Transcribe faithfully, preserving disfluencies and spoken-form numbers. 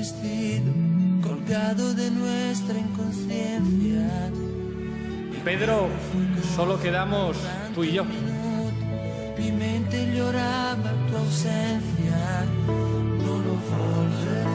vestido colgado de nuestra inconsciencia. Pedro, solo quedamos tú y yo. Mi mente lloraba tu ausencia, no lo volveré.